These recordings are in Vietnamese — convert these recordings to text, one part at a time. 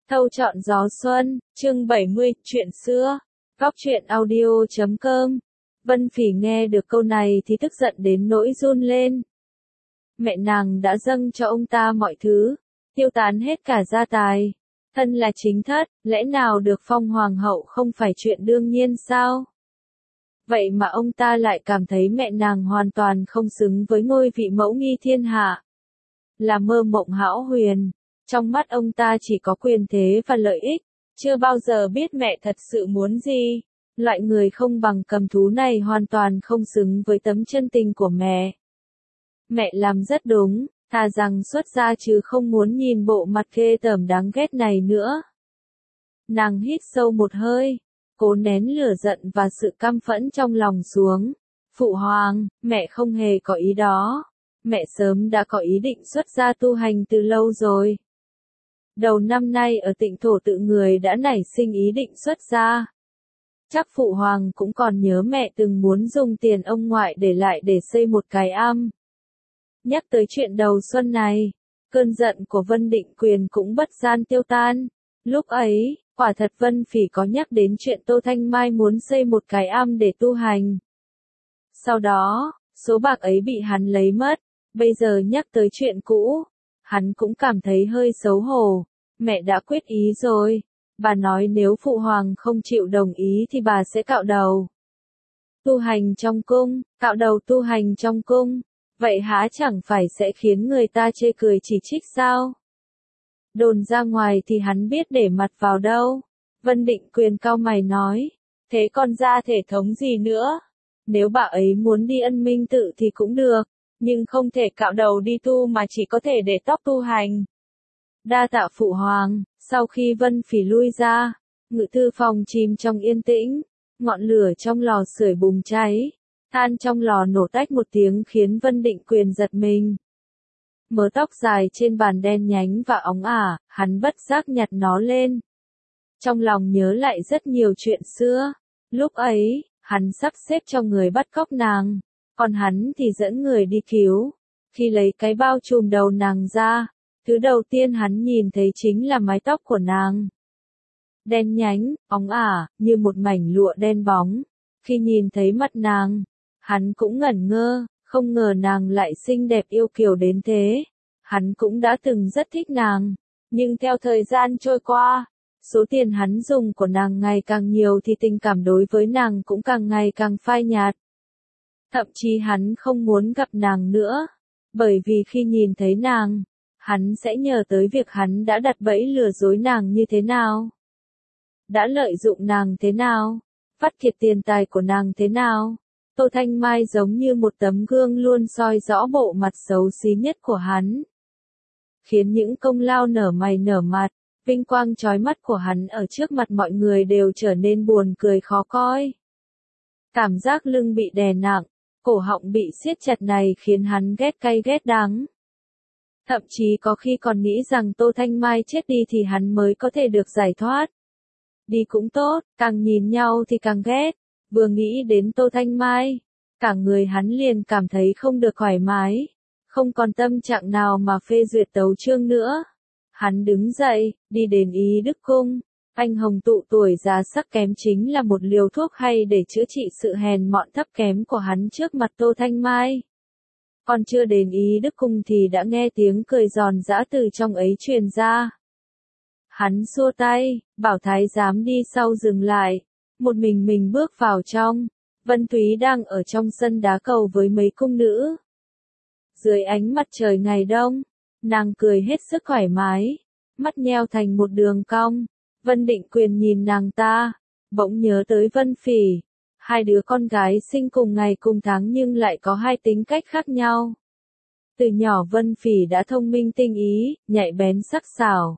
Thâu chọn gió xuân, chương 70, chuyện xưa. Góc truyện audio.com. Vân Phỉ nghe được câu này thì tức giận đến nỗi run lên. Mẹ nàng đã dâng cho ông ta mọi thứ, tiêu tán hết cả gia tài. Thân là chính thất, lẽ nào được phong hoàng hậu không phải chuyện đương nhiên sao? Vậy mà ông ta lại cảm thấy mẹ nàng hoàn toàn không xứng với ngôi vị mẫu nghi thiên hạ. Là mơ mộng hão huyền. Trong mắt ông ta chỉ có quyền thế và lợi ích, chưa bao giờ biết mẹ thật sự muốn gì. Loại người không bằng cầm thú này hoàn toàn không xứng với tấm chân tình của mẹ. Mẹ làm rất đúng, thà rằng xuất gia chứ không muốn nhìn bộ mặt ghê tởm đáng ghét này nữa. Nàng hít sâu một hơi, cố nén lửa giận và sự căm phẫn trong lòng xuống. Phụ hoàng, mẹ không hề có ý đó. Mẹ sớm đã có ý định xuất gia tu hành từ lâu rồi. Đầu năm nay ở Tịnh Thổ Tự người đã nảy sinh ý định xuất gia. Chắc phụ hoàng cũng còn nhớ mẹ từng muốn dùng tiền ông ngoại để lại để xây một cái am. Nhắc tới chuyện đầu xuân này, cơn giận của Vân Định Quyền cũng bất gian tiêu tan. Lúc ấy, quả thật Vân Phỉ có nhắc đến chuyện Tô Thanh Mai muốn xây một cái am để tu hành. Sau đó, số bạc ấy bị hắn lấy mất. Bây giờ nhắc tới chuyện cũ, hắn cũng cảm thấy hơi xấu hổ. Mẹ đã quyết ý rồi. Bà nói nếu phụ hoàng không chịu đồng ý thì bà sẽ cạo đầu. Tu hành trong cung, cạo đầu tu hành trong cung. Vậy há chẳng phải sẽ khiến người ta chê cười chỉ trích sao? Đồn ra ngoài thì hắn biết để mặt vào đâu. Vân Định Quyền cau mày nói. Thế còn ra thể thống gì nữa? Nếu bà ấy muốn đi Ân Minh Tự thì cũng được. Nhưng không thể cạo đầu đi tu mà chỉ có thể để tóc tu hành. Đa tạ phụ hoàng. Sau khi Vân Phỉ lui ra, ngự thư phòng chìm trong yên tĩnh, ngọn lửa trong lò sưởi bùng cháy, than trong lò nổ tách một tiếng khiến Vân Định Quyền giật mình. Mớ tóc dài trên bàn đen nhánh và óng ả, hắn bất giác nhặt nó lên. Trong lòng nhớ lại rất nhiều chuyện xưa. Lúc ấy, hắn sắp xếp cho người bắt cóc nàng, còn hắn thì dẫn người đi cứu. Khi lấy cái bao trùm đầu nàng ra, thứ đầu tiên hắn nhìn thấy chính là mái tóc của nàng. Đen nhánh, óng ả, như một mảnh lụa đen bóng. Khi nhìn thấy mặt nàng, hắn cũng ngẩn ngơ, không ngờ nàng lại xinh đẹp yêu kiều đến thế. Hắn cũng đã từng rất thích nàng, nhưng theo thời gian trôi qua, số tiền hắn dùng của nàng ngày càng nhiều thì tình cảm đối với nàng cũng càng ngày càng phai nhạt. Thậm chí hắn không muốn gặp nàng nữa, bởi vì khi nhìn thấy nàng, hắn sẽ nhớ tới việc hắn đã đặt bẫy lừa dối nàng như thế nào. Đã lợi dụng nàng thế nào, vắt kiệt tiền tài của nàng thế nào. Tô Thanh Mai giống như một tấm gương luôn soi rõ bộ mặt xấu xí nhất của hắn. Khiến những công lao nở mày nở mặt, vinh quang chói mắt của hắn ở trước mặt mọi người đều trở nên buồn cười khó coi. Cảm giác lưng bị đè nặng, cổ họng bị siết chặt này khiến hắn ghét cay ghét đắng. Thậm chí có khi còn nghĩ rằng Tô Thanh Mai chết đi thì hắn mới có thể được giải thoát. Đi cũng tốt, càng nhìn nhau thì càng ghét. Vừa nghĩ đến Tô Thanh Mai, cả người hắn liền cảm thấy không được thoải mái, không còn tâm trạng nào mà phê duyệt tấu chương nữa. Hắn đứng dậy, đi đến Ý Đức Cung. Anh hồng tụ tuổi già sắc kém chính là một liều thuốc hay để chữa trị sự hèn mọn thấp kém của hắn trước mặt Tô Thanh Mai. Còn chưa đến Ý Đức Cung thì đã nghe tiếng cười giòn giã từ trong ấy truyền ra. Hắn xua tay, bảo thái giám đi sau dừng lại. Một mình bước vào trong. Vân Thúy đang ở trong sân đá cầu với mấy cung nữ. Dưới ánh mặt trời ngày đông, nàng cười hết sức thoải mái, mắt nheo thành một đường cong. Vân Định Quyền nhìn nàng ta, bỗng nhớ tới Vân Phỉ. Hai đứa con gái sinh cùng ngày cùng tháng nhưng lại có hai tính cách khác nhau. Từ nhỏ Vân Phỉ đã thông minh tinh ý, nhạy bén sắc sảo.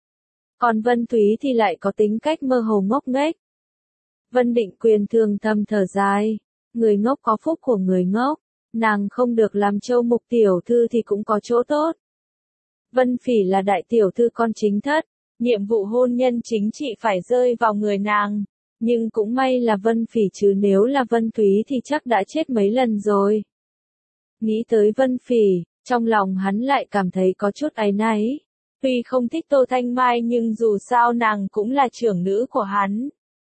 Còn Vân Thúy thì lại có tính cách mơ hồ ngốc nghếch. Vân Định Quyền thường thầm thở dài, người ngốc có phúc của người ngốc, nàng không được làm châu mục tiểu thư thì cũng có chỗ tốt. Vân Phỉ là đại tiểu thư con chính thất, nhiệm vụ hôn nhân chính trị phải rơi vào người nàng, nhưng cũng may là Vân Phỉ chứ nếu là Vân Thúy thì chắc đã chết mấy lần rồi. Nghĩ tới Vân Phỉ, trong lòng hắn lại cảm thấy có chút áy náy. Tuy không thích Tô Thanh Mai nhưng dù sao nàng cũng là trưởng nữ của hắn.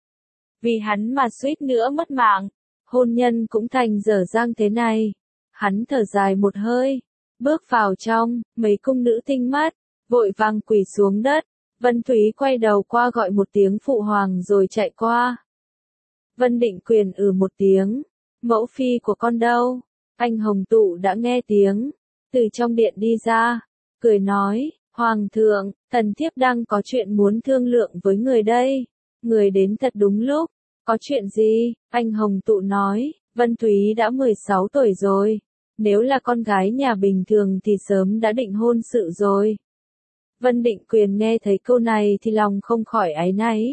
Vì hắn mà suýt nữa mất mạng, hôn nhân cũng thành dở dang thế này. Hắn thở dài một hơi, bước vào trong, mấy cung nữ tinh mắt, vội vàng quỳ xuống đất. Vân Thúy quay đầu qua gọi một tiếng phụ hoàng rồi chạy qua. Vân Định Quyền một tiếng, mẫu phi của con đâu? Anh Hồng Tụ đã nghe tiếng, từ trong điện đi ra, cười nói, Hoàng thượng, thần thiếp đang có chuyện muốn thương lượng với người đây. Người đến thật đúng lúc, có chuyện gì? Anh Hồng Tụ nói, Vân Thúy đã 16 tuổi rồi, nếu là con gái nhà bình thường thì sớm đã định hôn sự rồi. Vân Định Quyền nghe thấy câu này thì lòng không khỏi áy náy.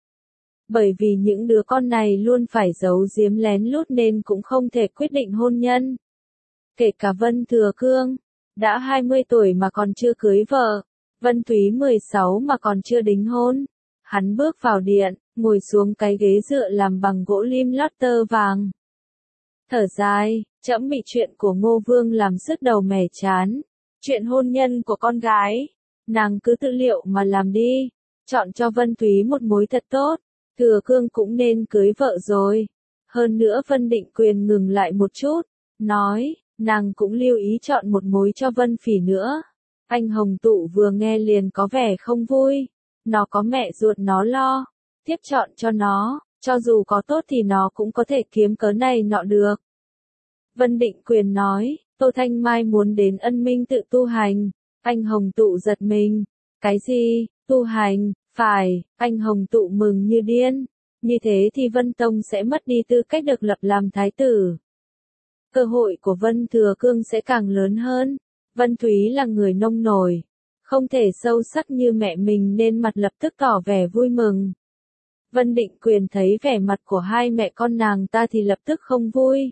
Bởi vì những đứa con này luôn phải giấu giếm lén lút nên cũng không thể quyết định hôn nhân. Kể cả Vân Thừa Cương, đã 20 tuổi mà còn chưa cưới vợ, Vân Thúy 16 mà còn chưa đính hôn. Hắn bước vào điện, ngồi xuống cái ghế dựa làm bằng gỗ lim lót tơ vàng. Thở dài, trẫm bị chuyện của Ngô Vương làm sứt đầu mẻ chán. Chuyện hôn nhân của con gái, nàng cứ tự liệu mà làm đi, chọn cho Vân Thúy một mối thật tốt. Thừa Cương cũng nên cưới vợ rồi. Hơn nữa Vân Định Quyền ngừng lại một chút, nói, nàng cũng lưu ý chọn một mối cho Vân Phỉ nữa. Anh Hồng Tụ vừa nghe liền có vẻ không vui. Nó có mẹ ruột nó lo, tiếp chọn cho nó, cho dù có tốt thì nó cũng có thể kiếm cớ này nọ được. Vân Định Quyền nói, Tô Thanh Mai muốn đến Ân Minh tự tu hành. Anh Hồng Tụ giật mình. Cái gì, tu hành? Phải, anh Hồng Tụ mừng như điên. Như thế thì Vân Tông sẽ mất đi tư cách được lập làm thái tử. Cơ hội của Vân Thừa Cương sẽ càng lớn hơn. Vân Thúy là người nông nổi, không thể sâu sắc như mẹ mình nên mặt lập tức tỏ vẻ vui mừng. Vân Định Quyền thấy vẻ mặt của hai mẹ con nàng ta thì lập tức không vui.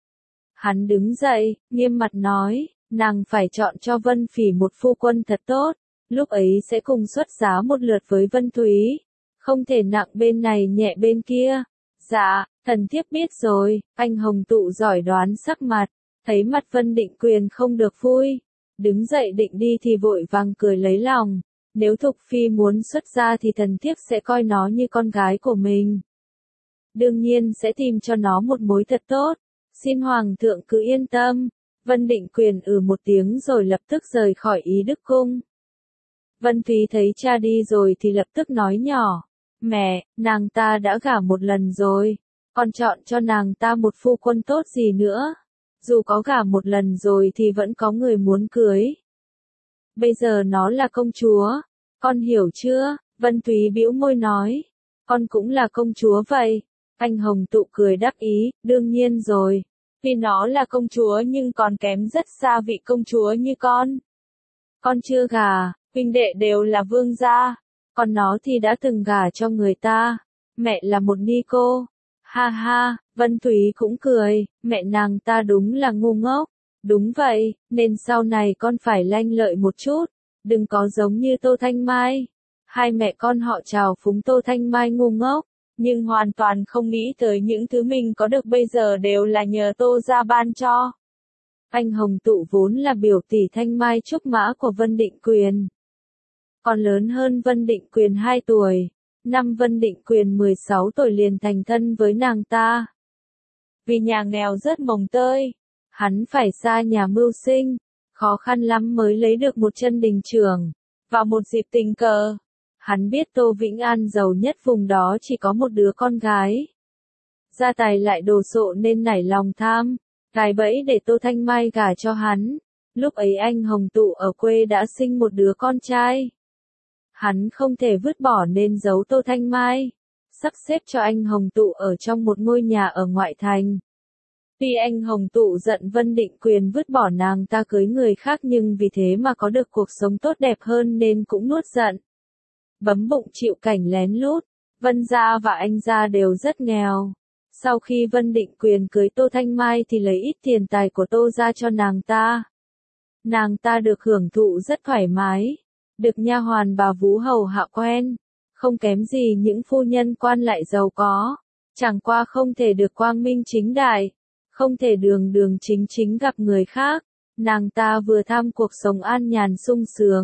Hắn đứng dậy, nghiêm mặt nói, nàng phải chọn cho Vân Phỉ một phu quân thật tốt, lúc ấy sẽ cùng xuất giá một lượt với Vân Thúy. Không thể nặng bên này nhẹ bên kia. Dạ, thần thiếp biết rồi. Anh Hồng Tụ giỏi đoán sắc mặt, thấy mặt Vân Định Quyền không được vui. Đứng dậy định đi thì vội vàng cười lấy lòng. Nếu Thục Phi muốn xuất gia thì thần thiếp sẽ coi nó như con gái của mình. Đương nhiên sẽ tìm cho nó một mối thật tốt. Xin Hoàng thượng cứ yên tâm. Vân Định Quyền một tiếng rồi lập tức rời khỏi Ý Đức Cung. Vân Thúy thấy cha đi rồi thì lập tức nói nhỏ. Mẹ, nàng ta đã gả một lần rồi. Con chọn cho nàng ta một phu quân tốt gì nữa. Dù có gả một lần rồi thì vẫn có người muốn cưới. Bây giờ nó là công chúa. Con hiểu chưa? Vân Thúy bĩu môi nói. Con cũng là công chúa vậy. Anh Hồng Tụ cười đắc ý, đương nhiên rồi. Vì nó là công chúa nhưng còn kém rất xa vị công chúa như con. Con chưa gả, huynh đệ đều là vương gia. Còn nó thì đã từng gả cho người ta. Mẹ là một ni cô. Ha ha, Vân Thúy cũng cười, mẹ nàng ta đúng là ngu ngốc. Đúng vậy, nên sau này con phải lanh lợi một chút. Đừng có giống như Tô Thanh Mai. Hai mẹ con họ trào phúng Tô Thanh Mai ngu ngốc, nhưng hoàn toàn không nghĩ tới những thứ mình có được bây giờ đều là nhờ Tô gia ban cho. Anh Hồng Tụ vốn là biểu tỷ Thanh Mai trúc mã của Vân Định Quyền. Còn lớn hơn Vân Định Quyền 2 tuổi. Năm Vân Định Quyền 16 tuổi liền thành thân với nàng ta. Vì nhà nghèo rất mồng tơi, hắn phải xa nhà mưu sinh, khó khăn lắm mới lấy được một chân đình trưởng. Vào một dịp tình cờ, hắn biết Tô Vĩnh An giàu nhất vùng đó chỉ có một đứa con gái. Gia tài lại đồ sộ nên nảy lòng tham, gài bẫy để Tô Thanh Mai gả cho hắn. Lúc ấy anh Hồng Tụ ở quê đã sinh một đứa con trai. Hắn không thể vứt bỏ nên giấu Tô Thanh Mai, sắp xếp cho anh Hồng Tụ ở trong một ngôi nhà ở ngoại thành. Tuy anh Hồng Tụ giận Vân Định Quyền vứt bỏ nàng ta cưới người khác nhưng vì thế mà có được cuộc sống tốt đẹp hơn nên cũng nuốt giận. Bấm bụng chịu cảnh lén lút, Vân gia và anh gia đều rất nghèo. Sau khi Vân Định Quyền cưới Tô Thanh Mai thì lấy ít tiền tài của Tô gia cho nàng ta. Nàng ta được hưởng thụ rất thoải mái, được nha hoàn bà vú hầu hạ quen, không kém gì những phu nhân quan lại giàu có, chẳng qua không thể được quang minh chính đại, không thể đường đường chính chính gặp người khác. Nàng ta vừa tham cuộc sống an nhàn sung sướng,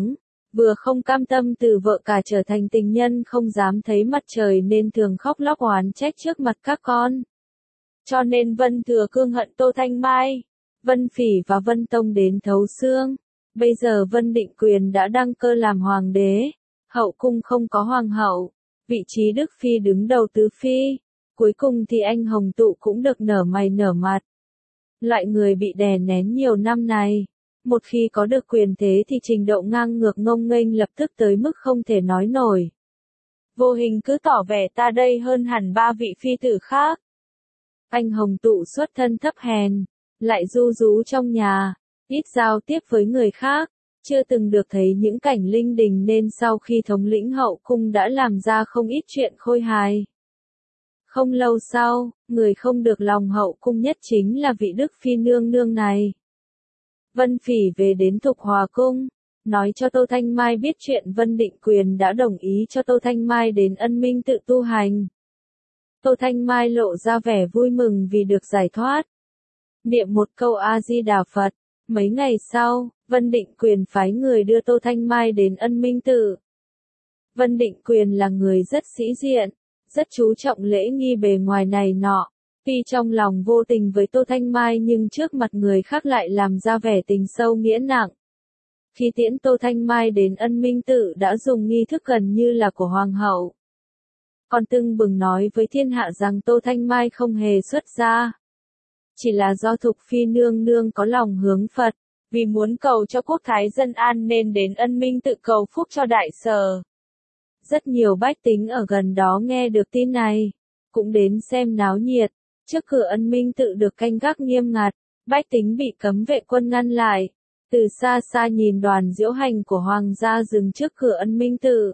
Vừa không cam tâm từ vợ cả trở thành tình nhân không dám thấy mặt trời nên thường khóc lóc oán trách trước mặt các con. Cho nên Vân Thừa Cương hận Tô Thanh Mai. Vân Phỉ và Vân Tông đến thấu xương. Bây giờ Vân Định Quyền đã đăng cơ làm hoàng đế. Hậu cung không có hoàng hậu. Vị trí Đức Phi đứng đầu tứ phi. Cuối cùng thì anh Hồng Tụ cũng được nở mày nở mặt. Loại người bị đè nén nhiều năm này. Một khi có được quyền thế thì trình độ ngang ngược ngông nghênh lập tức tới mức không thể nói nổi. Vô hình cứ tỏ vẻ ta đây hơn hẳn ba vị phi tử khác. Anh Hồng Tụ xuất thân thấp hèn, lại ru rú trong nhà, ít giao tiếp với người khác, chưa từng được thấy những cảnh linh đình nên sau khi thống lĩnh hậu cung đã làm ra không ít chuyện khôi hài. Không lâu sau, người không được lòng hậu cung nhất chính là vị Đức Phi nương nương này. Vân Phỉ về đến Thục Hòa Cung, nói cho Tô Thanh Mai biết chuyện Vân Định Quyền đã đồng ý cho Tô Thanh Mai đến Ân Minh tự tu hành. Tô Thanh Mai lộ ra vẻ vui mừng vì được giải thoát. Niệm một câu A-di-đà Phật, mấy ngày sau, Vân Định Quyền phái người đưa Tô Thanh Mai đến Ân Minh tự. Vân Định Quyền là người rất sĩ diện, rất chú trọng lễ nghi bề ngoài này nọ. Tuy trong lòng vô tình với Tô Thanh Mai nhưng trước mặt người khác lại làm ra vẻ tình sâu nghĩa nặng. Khi tiễn Tô Thanh Mai đến Ân Minh tự đã dùng nghi thức gần như là của hoàng hậu. Còn tưng bừng nói với thiên hạ rằng Tô Thanh Mai không hề xuất gia. Chỉ là do Thục Phi nương nương có lòng hướng Phật, vì muốn cầu cho quốc thái dân an nên đến Ân Minh tự cầu phúc cho đại sở. Rất nhiều bách tính ở gần đó nghe được tin này, cũng đến xem náo nhiệt. Trước cửa Ân Minh tự được canh gác nghiêm ngặt, bách tính bị cấm vệ quân ngăn lại. Từ xa xa nhìn đoàn diễu hành của hoàng gia dừng trước cửa Ân Minh tự.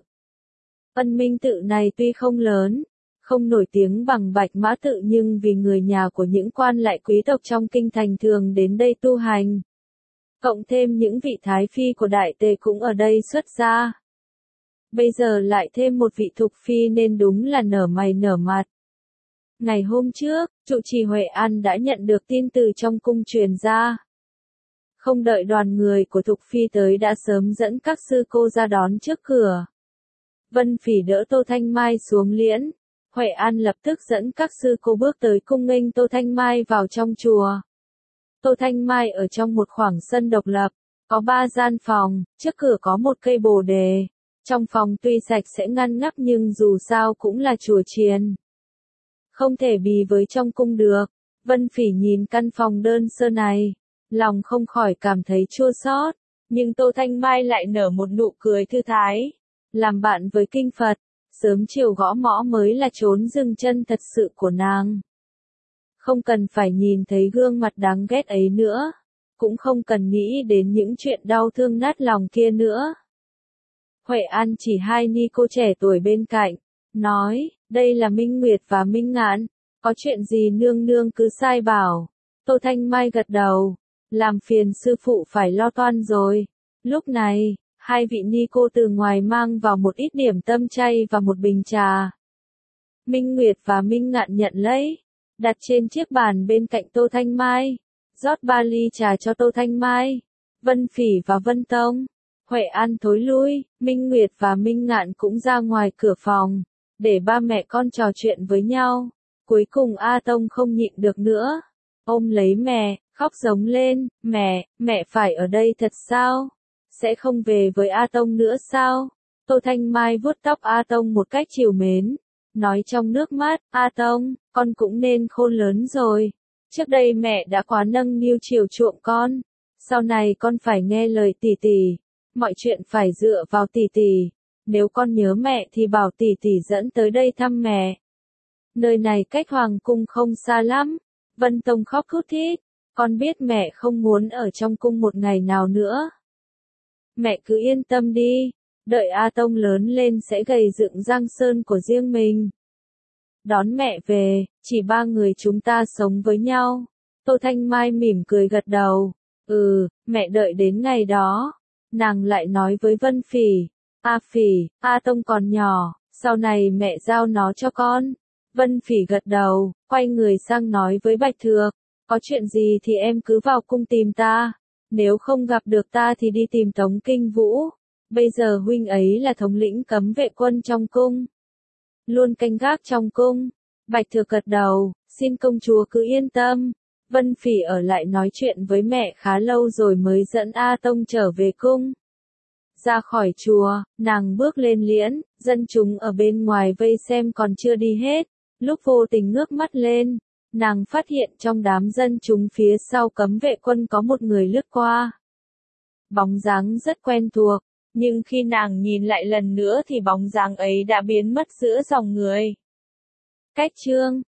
Ân Minh tự này tuy không lớn, không nổi tiếng bằng Bạch Mã tự nhưng vì người nhà của những quan lại quý tộc trong kinh thành thường đến đây tu hành. Cộng thêm những vị thái phi của Đại Tề cũng ở đây xuất gia. Bây giờ lại thêm một vị Thục Phi nên đúng là nở mày nở mặt. Ngày hôm trước, trụ trì Huệ An đã nhận được tin từ trong cung truyền ra. Không đợi đoàn người của Thục Phi tới đã sớm dẫn các sư cô ra đón trước cửa. Vân Phỉ đỡ Tô Thanh Mai xuống liễn. Huệ An lập tức dẫn các sư cô bước tới cung nghênh Tô Thanh Mai vào trong chùa. Tô Thanh Mai ở trong một khoảng sân độc lập, có 3 gian phòng, trước cửa có một cây bồ đề. Trong phòng tuy sạch sẽ ngăn nắp nhưng dù sao cũng là chùa chiền. Không thể bì với trong cung được. Vân Phỉ nhìn căn phòng đơn sơ này, lòng không khỏi cảm thấy chua xót, nhưng Tô Thanh Mai lại nở một nụ cười thư thái. Làm bạn với kinh Phật, sớm chiều gõ mõ mới là chốn dừng chân thật sự của nàng. Không cần phải nhìn thấy gương mặt đáng ghét ấy nữa, cũng không cần nghĩ đến những chuyện đau thương nát lòng kia nữa. Huệ An chỉ hai ni cô trẻ tuổi bên cạnh, nói, đây là Minh Nguyệt và Minh Ngạn, có chuyện gì nương nương cứ sai bảo. Tô Thanh Mai gật đầu, làm phiền sư phụ phải lo toan rồi. Lúc này, hai vị ni cô từ ngoài mang vào một ít điểm tâm chay và một bình trà. Minh Nguyệt và Minh Ngạn nhận lấy, đặt trên chiếc bàn bên cạnh Tô Thanh Mai, rót 3 ly trà cho Tô Thanh Mai. Vân Phỉ và Vân Tông, Huệ An thối lui, Minh Nguyệt và Minh Ngạn cũng ra ngoài cửa phòng, để ba mẹ con trò chuyện với nhau. Cuối cùng A Tông không nhịn được nữa, ôm lấy mẹ, khóc giống lên, mẹ phải ở đây thật sao? Sẽ không về với A Tông nữa sao? Tô Thanh Mai vuốt tóc A Tông một cách trìu mến, nói trong nước mắt, A Tông, con cũng nên khôn lớn rồi. Trước đây mẹ đã quá nâng niu chiều chuộng con, sau này con phải nghe lời tỷ tỷ, mọi chuyện phải dựa vào tỷ tỷ. Nếu con nhớ mẹ thì bảo tỷ tỷ dẫn tới đây thăm mẹ. Nơi này cách hoàng cung không xa lắm. Vân Tông khóc thút thít, con biết mẹ không muốn ở trong cung một ngày nào nữa. Mẹ cứ yên tâm đi, đợi A Tông lớn lên sẽ gầy dựng giang sơn của riêng mình. Đón mẹ về, chỉ 3 người chúng ta sống với nhau. Tô Thanh Mai mỉm cười gật đầu, mẹ đợi đến ngày đó. Nàng lại nói với Vân Phỉ, Phỉ, A Tông còn nhỏ, sau này mẹ giao nó cho con. Vân Phỉ gật đầu, quay người sang nói với Bạch Thược, có chuyện gì thì em cứ vào cung tìm ta, nếu không gặp được ta thì đi tìm Tống Kinh Vũ. Bây giờ huynh ấy là thống lĩnh cấm vệ quân trong cung. Luôn canh gác trong cung. Bạch Thừa gật đầu, xin công chúa cứ yên tâm. Vân Phỉ ở lại nói chuyện với mẹ khá lâu rồi mới dẫn A Tông trở về cung. Ra khỏi chùa, nàng bước lên liễn, dân chúng ở bên ngoài vây xem còn chưa đi hết. Lúc vô tình ngước mắt lên, nàng phát hiện trong đám dân chúng phía sau cấm vệ quân có một người lướt qua. Bóng dáng rất quen thuộc, nhưng khi nàng nhìn lại lần nữa thì bóng dáng ấy đã biến mất giữa dòng người. Cách chương